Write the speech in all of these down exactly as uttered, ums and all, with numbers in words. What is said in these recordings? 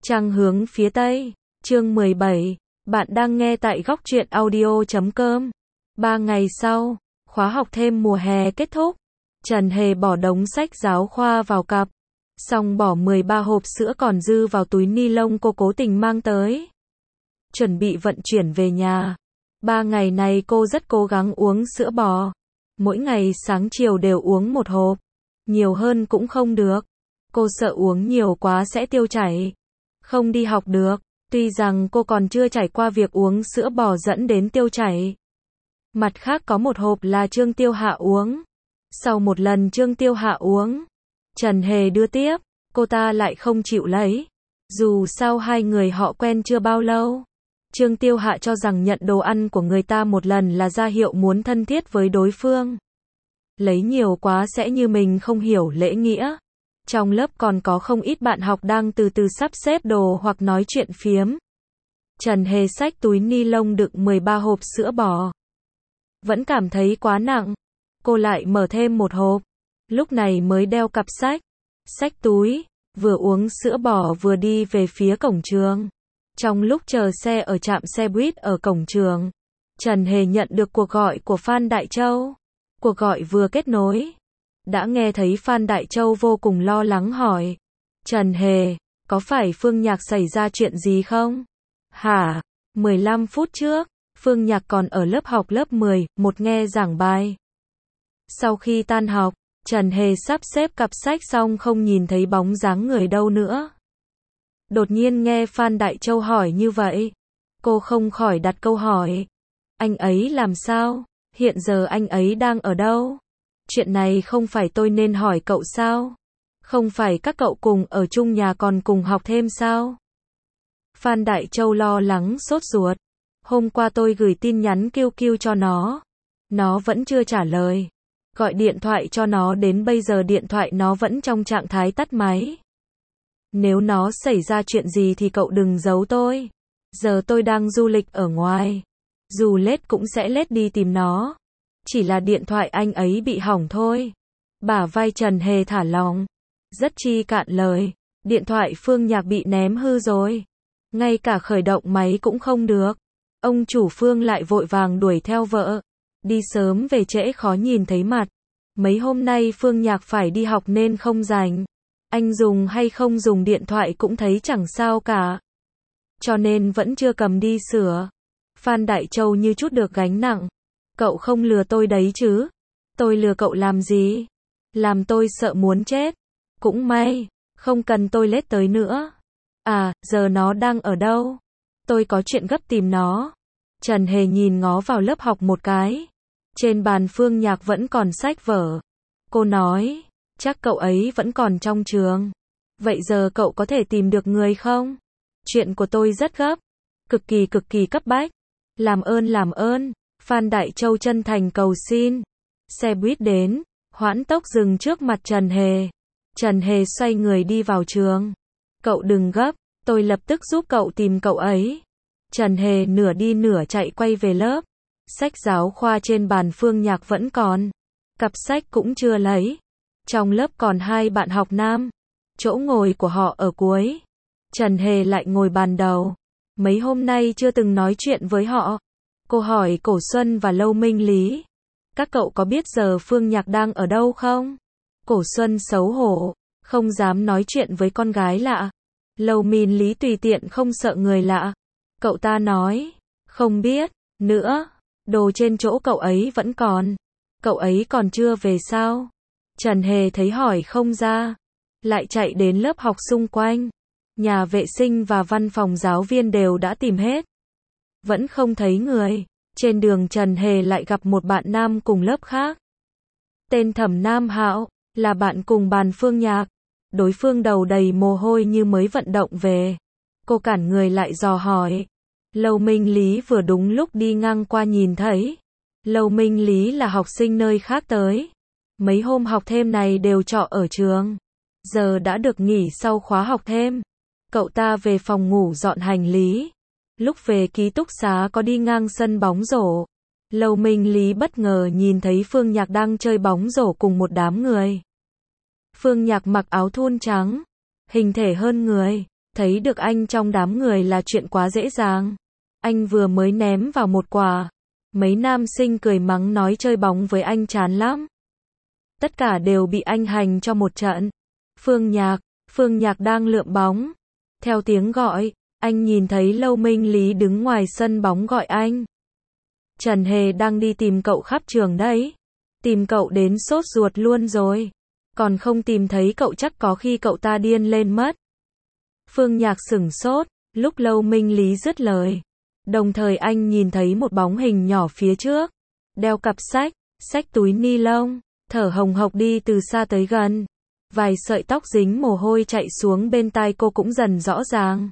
Trăng hướng phía Tây, chương mười bảy, bạn đang nghe tại góc truyện audio chấm com. Ba ngày sau, khóa học thêm mùa hè kết thúc. Trần Hề bỏ đống sách giáo khoa vào cặp, xong bỏ mười ba hộp sữa còn dư vào túi ni lông cô cố tình mang tới. Chuẩn bị vận chuyển về nhà. Ba ngày này cô rất cố gắng uống sữa bò. Mỗi ngày sáng chiều đều uống một hộp. Nhiều hơn cũng không được. Cô sợ uống nhiều quá sẽ tiêu chảy. Không đi học được. Tuy rằng cô còn chưa trải qua việc uống sữa bò dẫn đến tiêu chảy. Mặt khác có một hộp là Trương Tiêu Hạ uống. Sau một lần Trương Tiêu Hạ uống, Trần Hề đưa tiếp, cô ta lại không chịu lấy. Dù sao hai người họ quen chưa bao lâu. Trương Tiêu Hạ cho rằng nhận đồ ăn của người ta một lần là ra hiệu muốn thân thiết với đối phương. Lấy nhiều quá sẽ như mình không hiểu lễ nghĩa. Trong lớp còn có không ít bạn học đang từ từ sắp xếp đồ hoặc nói chuyện phiếm. Trần Hề xách túi ni lông đựng mười ba hộp sữa bò. Vẫn cảm thấy quá nặng. Cô lại mở thêm một hộp. Lúc này mới đeo cặp sách. Xách túi, vừa uống sữa bò vừa đi về phía cổng trường. Trong lúc chờ xe ở trạm xe buýt ở cổng trường, Trần Hề nhận được cuộc gọi của Phan Đại Châu. Cuộc gọi vừa kết nối. Đã nghe thấy Phan Đại Châu vô cùng lo lắng hỏi. Trần Hề, có phải Phương Nhạc xảy ra chuyện gì không? Hả? mười lăm phút trước, Phương Nhạc còn ở lớp học lớp mười, một nghe giảng bài. Sau khi tan học, Trần Hề sắp xếp cặp sách xong không nhìn thấy bóng dáng người đâu nữa. Đột nhiên nghe Phan Đại Châu hỏi như vậy. Cô không khỏi đặt câu hỏi. Anh ấy làm sao? Hiện giờ anh ấy đang ở đâu? Chuyện này không phải tôi nên hỏi cậu sao? Không phải các cậu cùng ở chung nhà còn cùng học thêm sao? Phan Đại Châu lo lắng sốt ruột. Hôm qua tôi gửi tin nhắn kêu kêu cho nó. Nó vẫn chưa trả lời. Gọi điện thoại cho nó đến bây giờ điện thoại nó vẫn trong trạng thái tắt máy. Nếu nó xảy ra chuyện gì thì cậu đừng giấu tôi. Giờ tôi đang du lịch ở ngoài. Dù lết cũng sẽ lết đi tìm nó. Chỉ là điện thoại anh ấy bị hỏng thôi. Bả vai Trần Hề thả lỏng. Rất chi cạn lời. Điện thoại Phương Nhạc bị ném hư rồi. Ngay cả khởi động máy cũng không được. Ông chủ Phương lại vội vàng đuổi theo vợ. Đi sớm về trễ khó nhìn thấy mặt. Mấy hôm nay Phương Nhạc phải đi học nên không rảnh. Anh dùng hay không dùng điện thoại cũng thấy chẳng sao cả. Cho nên vẫn chưa cầm đi sửa. Phan Đại Châu như chút được gánh nặng. Cậu không lừa tôi đấy chứ? Tôi lừa cậu làm gì? Làm tôi sợ muốn chết. Cũng may, không cần tôi lết tới nữa. À, giờ nó đang ở đâu? Tôi có chuyện gấp tìm nó. Trần Hề nhìn ngó vào lớp học một cái. Trên bàn Phương Nhạc vẫn còn sách vở. Cô nói, chắc cậu ấy vẫn còn trong trường. Vậy giờ cậu có thể tìm được người không? Chuyện của tôi rất gấp. Cực kỳ cực kỳ cấp bách. Làm ơn làm ơn. Phan Đại Châu chân thành cầu xin. Xe buýt đến, hoãn tốc dừng trước mặt Trần Hề. Trần Hề xoay người đi vào trường. Cậu đừng gấp, tôi lập tức giúp cậu tìm cậu ấy. Trần Hề nửa đi nửa chạy quay về lớp. Sách giáo khoa trên bàn Phương Nhạc vẫn còn. Cặp sách cũng chưa lấy. Trong lớp còn hai bạn học nam. Chỗ ngồi của họ ở cuối. Trần Hề lại ngồi bàn đầu. Mấy hôm nay chưa từng nói chuyện với họ. Cô hỏi Cổ Xuân và Lâu Minh Lý. Các cậu có biết giờ Phương Nhạc đang ở đâu không? Cổ Xuân xấu hổ, không dám nói chuyện với con gái lạ. Lâu Minh Lý tùy tiện không sợ người lạ. Cậu ta nói, không biết, nữa, đồ trên chỗ cậu ấy vẫn còn. Cậu ấy còn chưa về sao? Trần Hề thấy hỏi không ra. Lại chạy đến lớp học xung quanh. Nhà vệ sinh và văn phòng giáo viên đều đã tìm hết. Vẫn không thấy người. Trên đường Trần Hề lại gặp một bạn nam cùng lớp khác. Tên Thẩm Nam Hạo, là bạn cùng bàn Phương Nhạc. Đối phương đầu đầy mồ hôi như mới vận động về. Cô cản người lại dò hỏi. Lâu Minh Lý vừa đúng lúc đi ngang qua nhìn thấy. Lâu Minh Lý là học sinh nơi khác tới. Mấy hôm học thêm này đều trọ ở trường. Giờ đã được nghỉ sau khóa học thêm. Cậu ta về phòng ngủ dọn hành lý. Lúc về ký túc xá có đi ngang sân bóng rổ. Lâu Minh Lý bất ngờ nhìn thấy Phương Nhạc đang chơi bóng rổ cùng một đám người. Phương Nhạc mặc áo thun trắng, hình thể hơn người, Thấy được anh trong đám người là chuyện quá dễ dàng. Anh vừa mới ném vào một quả. Mấy nam sinh cười mắng nói chơi bóng với anh chán lắm. Tất cả đều bị anh hành cho một trận. Phương Nhạc, Phương Nhạc đang lượm bóng. Theo tiếng gọi, anh nhìn thấy Lâu Minh Lý đứng ngoài sân bóng gọi anh. Trần Hề đang đi tìm cậu khắp trường đấy. Tìm cậu đến sốt ruột luôn rồi. Còn không tìm thấy cậu chắc có khi cậu ta điên lên mất. Phương Nhạc sửng sốt, lúc Lâu Minh Lý dứt lời. Đồng thời anh nhìn thấy một bóng hình nhỏ phía trước. Đeo cặp sách, xách túi ni lông, thở hồng hộc đi từ xa tới gần. Vài sợi tóc dính mồ hôi chạy xuống bên tai cô cũng dần rõ ràng.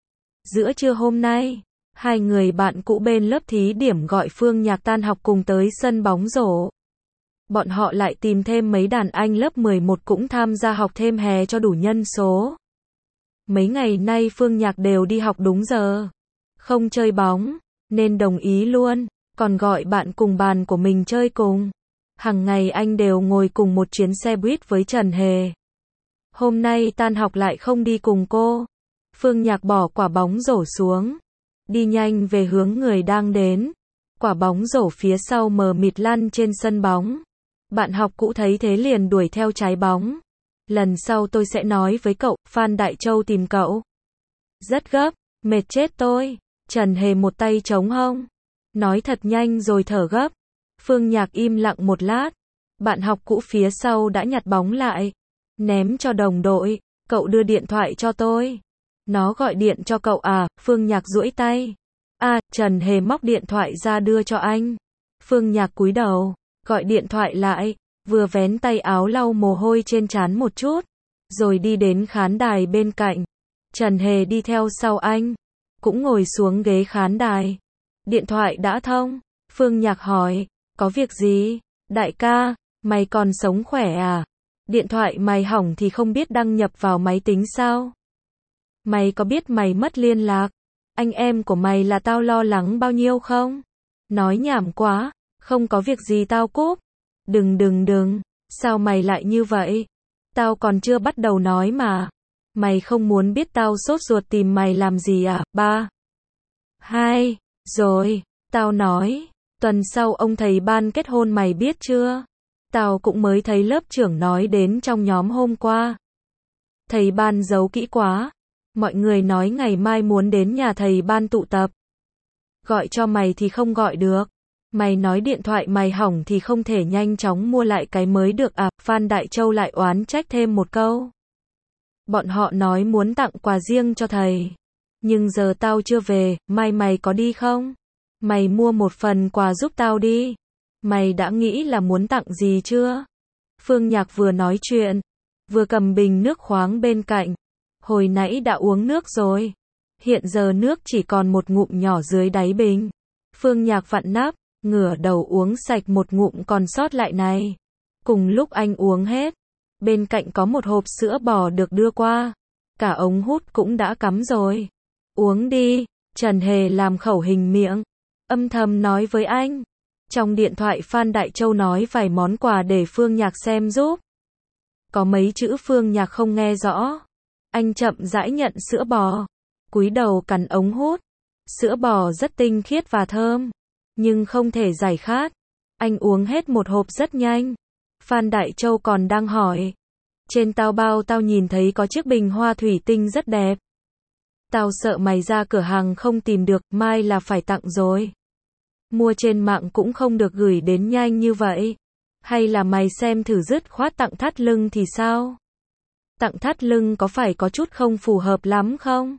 Giữa trưa hôm nay, hai người bạn cũ bên lớp thí điểm gọi Phương Nhạc tan học cùng tới sân bóng rổ. Bọn họ lại tìm thêm mấy đàn anh lớp mười một cũng tham gia học thêm hè cho đủ nhân số. Mấy ngày nay Phương Nhạc đều đi học đúng giờ. Không chơi bóng, nên đồng ý luôn, còn gọi bạn cùng bàn của mình chơi cùng. Hằng ngày anh đều ngồi cùng một chuyến xe buýt với Trần Hề. Hôm nay tan học lại không đi cùng cô. Phương Nhạc bỏ quả bóng rổ xuống. Đi nhanh về hướng người đang đến. Quả bóng rổ phía sau mờ mịt lăn trên sân bóng. Bạn học cũ thấy thế liền đuổi theo trái bóng. Lần sau tôi sẽ nói với cậu, Phan Đại Châu tìm cậu. Rất gấp, mệt chết tôi. Trần Hề một tay chống hông. Nói thật nhanh rồi thở gấp. Phương Nhạc im lặng một lát. Bạn học cũ phía sau đã nhặt bóng lại. Ném cho đồng đội. Cậu đưa điện thoại cho tôi. Nó gọi điện cho cậu à? Phương Nhạc duỗi tay. À, Trần Hề móc điện thoại ra đưa cho anh. Phương Nhạc cúi đầu, gọi điện thoại lại, vừa vén tay áo lau mồ hôi trên trán một chút, rồi đi đến khán đài bên cạnh. Trần Hề đi theo sau anh, cũng ngồi xuống ghế khán đài. Điện thoại đã thông? Phương Nhạc hỏi, có việc gì? Đại ca, mày còn sống khỏe à? Điện thoại mày hỏng thì không biết đăng nhập vào máy tính sao? Mày có biết mày mất liên lạc? Anh em của mày là tao lo lắng bao nhiêu không? Nói nhảm quá, không có việc gì tao cúp. Đừng đừng đừng, sao mày lại như vậy? Tao còn chưa bắt đầu nói mà. Mày không muốn biết tao sốt ruột tìm mày làm gì à? Ba, hai, rồi, tao nói, tuần sau ông thầy ban kết hôn mày biết chưa? Tao cũng mới thấy lớp trưởng nói đến trong nhóm hôm qua. Thầy ban giấu kỹ quá. Mọi người nói ngày mai muốn đến nhà thầy ban tụ tập. Gọi cho mày thì không gọi được. Mày nói điện thoại mày hỏng thì không thể nhanh chóng mua lại cái mới được à? Phan Đại Châu lại oán trách thêm một câu. Bọn họ nói muốn tặng quà riêng cho thầy. Nhưng giờ tao chưa về, mai mày có đi không? Mày mua một phần quà giúp tao đi. Mày đã nghĩ là muốn tặng gì chưa? Phương Nhạc vừa nói chuyện, vừa cầm bình nước khoáng bên cạnh. Hồi nãy đã uống nước rồi. Hiện giờ nước chỉ còn một ngụm nhỏ dưới đáy bình. Phương Nhạc vặn nắp, ngửa đầu uống sạch một ngụm còn sót lại này. Cùng lúc anh uống hết, bên cạnh có một hộp sữa bò được đưa qua. Cả ống hút cũng đã cắm rồi. Uống đi, Trần Hề làm khẩu hình miệng, âm thầm nói với anh. Trong điện thoại Phan Đại Châu nói vài món quà để Phương Nhạc xem giúp. Có mấy chữ Phương Nhạc không nghe rõ. Anh chậm rãi nhận sữa bò, cúi đầu cắn ống hút. Sữa bò rất tinh khiết và thơm, nhưng không thể giải khát. Anh uống hết một hộp rất nhanh. Phan Đại Châu còn đang hỏi. Trên tao bao tao nhìn thấy có chiếc bình hoa thủy tinh rất đẹp. Tao sợ mày ra cửa hàng không tìm được, mai là phải tặng rồi. Mua trên mạng cũng không được gửi đến nhanh như vậy. Hay là mày xem thử dứt khoát tặng thắt lưng thì sao? Tặng thắt lưng có phải có chút không phù hợp lắm không?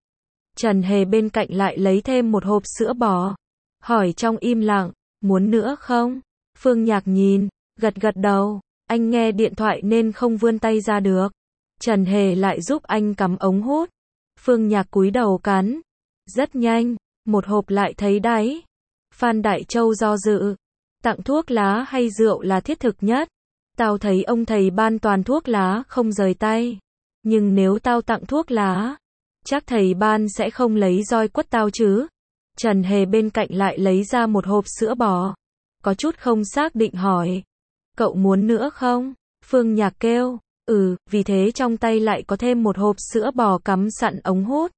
Trần Hề bên cạnh lại lấy thêm một hộp sữa bò. Hỏi trong im lặng, muốn nữa không? Phương Nhạc nhìn, gật gật đầu. Anh nghe điện thoại nên không vươn tay ra được. Trần Hề lại giúp anh cắm ống hút. Phương Nhạc cúi đầu cắn. Rất nhanh, một hộp lại thấy đáy. Phan Đại Châu do dự. Tặng thuốc lá hay rượu là thiết thực nhất. Tao thấy ông thầy ban toàn thuốc lá không rời tay. Nhưng nếu tao tặng thuốc lá, chắc thầy ban sẽ không lấy roi quất tao chứ. Trần Hề bên cạnh lại lấy ra một hộp sữa bò. Có chút không xác định hỏi. Cậu muốn nữa không? Phương Nhạc kêu. Ừ, vì thế trong tay lại có thêm một hộp sữa bò cắm sẵn ống hút.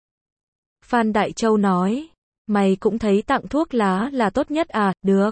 Phan Đại Châu nói, mày cũng thấy tặng thuốc lá là tốt nhất à, được.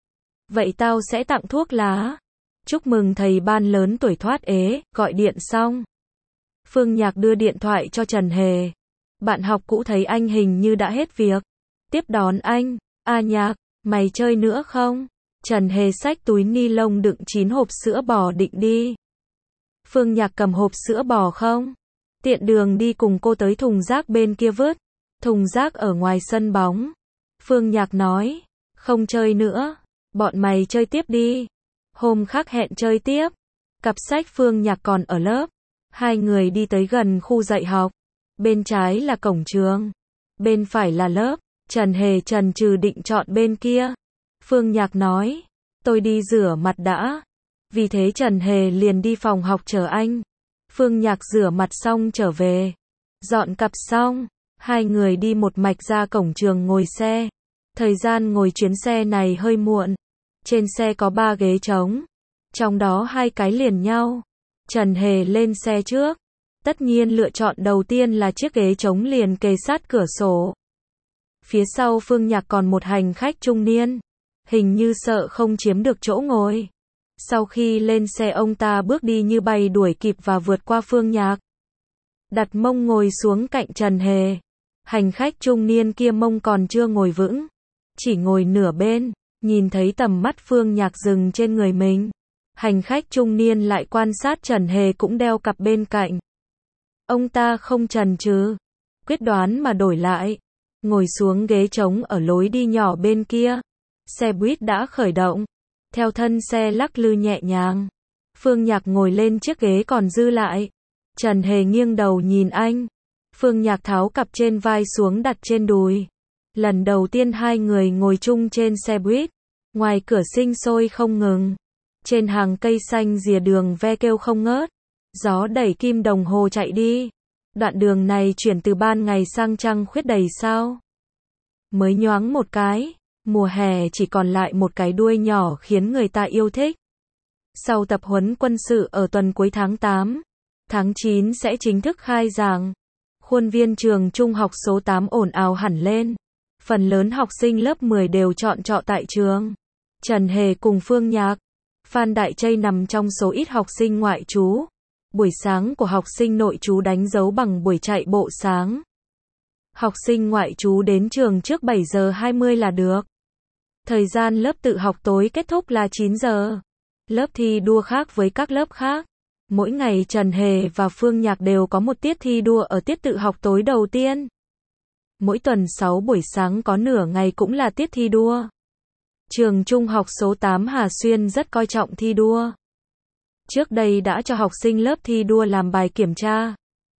Vậy tao sẽ tặng thuốc lá. Chúc mừng thầy ban lớn tuổi thoát ế, gọi điện xong. Phương Nhạc đưa điện thoại cho Trần Hề. Bạn học cũ thấy anh hình như đã hết việc. Tiếp đón anh, a Nhạc, mày chơi nữa không? Trần Hề xách túi ni lông đựng chín hộp sữa bò định đi. Phương Nhạc cầm hộp sữa bò không? Tiện đường đi cùng cô tới thùng rác bên kia vứt. Thùng rác ở ngoài sân bóng. Phương Nhạc nói, không chơi nữa. Bọn mày chơi tiếp đi. Hôm khác hẹn chơi tiếp. Cặp sách Phương Nhạc còn ở lớp. Hai người đi tới gần khu dạy học. Bên trái là cổng trường. Bên phải là lớp. Trần Hề chần chừ định chọn bên kia. Phương Nhạc nói, tôi đi rửa mặt đã. Vì thế Trần Hề liền đi phòng học chờ anh. Phương Nhạc rửa mặt xong trở về. Dọn cặp xong. Hai người đi một mạch ra cổng trường ngồi xe. Thời gian ngồi chuyến xe này hơi muộn. Trên xe có ba ghế trống. Trong đó hai cái liền nhau. Trần Hề lên xe trước. Tất nhiên lựa chọn đầu tiên là chiếc ghế trống liền kề sát cửa sổ. Phía sau Phương Nhạc còn một hành khách trung niên. Hình như sợ không chiếm được chỗ ngồi. Sau khi lên xe ông ta bước đi như bay đuổi kịp và vượt qua Phương Nhạc. Đặt mông ngồi xuống cạnh Trần Hề. Hành khách trung niên kia mông còn chưa ngồi vững. Chỉ ngồi nửa bên. Nhìn thấy tầm mắt Phương Nhạc dừng trên người mình. Hành khách trung niên lại quan sát Trần Hề cũng đeo cặp bên cạnh. Ông ta không chần chừ. Quyết đoán mà đổi lại. Ngồi xuống ghế trống ở lối đi nhỏ bên kia. Xe buýt đã khởi động. Theo thân xe lắc lư nhẹ nhàng. Phương Nhạc ngồi lên chiếc ghế còn dư lại. Trần Hề nghiêng đầu nhìn anh. Phương Nhạc tháo cặp trên vai xuống đặt trên đùi. Lần đầu tiên hai người ngồi chung trên xe buýt. Ngoài cửa sinh sôi không ngừng. Trên hàng cây xanh rìa đường ve kêu không ngớt. Gió đẩy kim đồng hồ chạy đi. Đoạn đường này chuyển từ ban ngày sang trăng khuyết đầy sao. Mới nhoáng một cái. Mùa hè chỉ còn lại một cái đuôi nhỏ khiến người ta yêu thích. Sau tập huấn quân sự ở tuần cuối tháng tám, tháng chín sẽ chính thức khai giảng. Khuôn viên trường trung học số tám ồn ào hẳn lên. Phần lớn học sinh lớp mười đều chọn trọ tại trường. Trần Hề cùng Phương Nhạc, Phan Đại Châu nằm trong số ít học sinh ngoại trú. Buổi sáng của học sinh nội trú đánh dấu bằng buổi chạy bộ sáng. Học sinh ngoại trú đến trường trước bảy giờ hai mươi là được. Thời gian lớp tự học tối kết thúc là chín giờ. Lớp thi đua khác với các lớp khác. Mỗi ngày Trần Hề và Phương Nhạc đều có một tiết thi đua ở tiết tự học tối đầu tiên. Mỗi tuần sáu buổi sáng có nửa ngày cũng là tiết thi đua. Trường trung học số tám Hà Xuyên rất coi trọng thi đua. Trước đây đã cho học sinh lớp thi đua làm bài kiểm tra.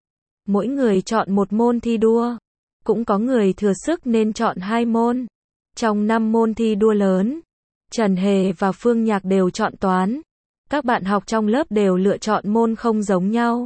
Mỗi người chọn một môn thi đua. Cũng có người thừa sức nên chọn hai môn. Trong năm môn thi đua lớn, Trần Hề và Phương Nhạc đều chọn toán. Các bạn học trong lớp đều lựa chọn môn không giống nhau.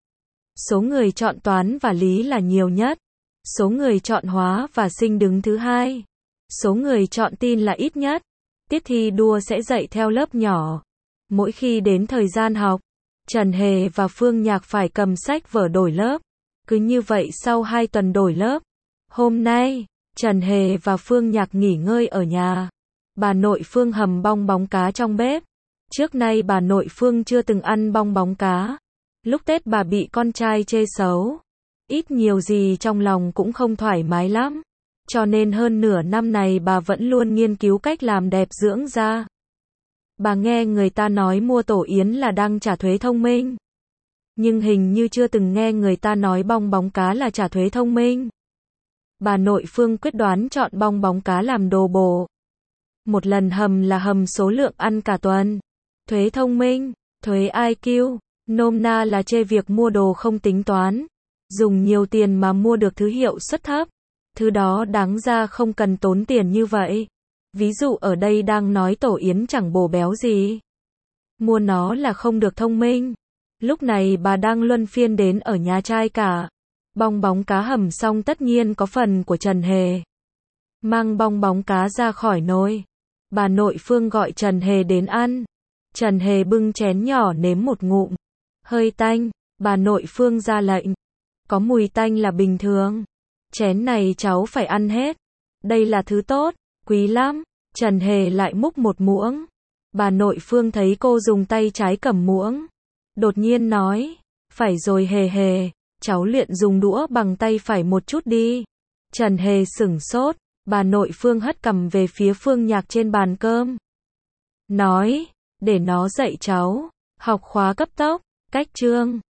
Số người chọn toán và lý là nhiều nhất. Số người chọn hóa và sinh đứng thứ hai. Số người chọn tin là ít nhất. Tiết thi đua sẽ dạy theo lớp nhỏ. Mỗi khi đến thời gian học, Trần Hề và Phương Nhạc phải cầm sách vở đổi lớp. Cứ như vậy sau hai tuần đổi lớp. Hôm nay, Trần Hề và Phương Nhạc nghỉ ngơi ở nhà. Bà nội Phương hầm bong bóng cá trong bếp. Trước nay bà nội Phương chưa từng ăn bong bóng cá. Lúc Tết bà bị con trai chê xấu. Ít nhiều gì trong lòng cũng không thoải mái lắm. Cho nên hơn nửa năm này bà vẫn luôn nghiên cứu cách làm đẹp dưỡng da. Bà nghe người ta nói mua tổ yến là đang trả thuế thông minh. Nhưng hình như chưa từng nghe người ta nói bong bóng cá là trả thuế thông minh. Bà nội Phương quyết đoán chọn bong bóng cá làm đồ bổ. Một lần hầm là hầm số lượng ăn cả tuần. Thuế thông minh, thuế i kiu, nôm na là chê việc mua đồ không tính toán. Dùng nhiều tiền mà mua được thứ hiệu suất thấp. Thứ đó đáng ra không cần tốn tiền như vậy. Ví dụ ở đây đang nói tổ yến chẳng bổ béo gì. Mua nó là không được thông minh. Lúc này bà đang luân phiên đến ở nhà trai cả. Bong bóng cá hầm xong tất nhiên có phần của Trần Hề. Mang bong bóng cá ra khỏi nồi. Bà nội Phương gọi Trần Hề đến ăn. Trần Hề bưng chén nhỏ nếm một ngụm. Hơi tanh, bà nội Phương ra lệnh. Có mùi tanh là bình thường. Chén này cháu phải ăn hết. Đây là thứ tốt, quý lắm. Trần Hề lại múc một muỗng. Bà nội Phương thấy cô dùng tay trái cầm muỗng. Đột nhiên nói, phải rồi Hề Hề, cháu luyện dùng đũa bằng tay phải một chút đi. Trần Hề sửng sốt, bà nội Phương hất cầm về phía Phương Nhạc trên bàn cơm. Nói, để nó dạy cháu, học khóa cấp tốc, cách chương.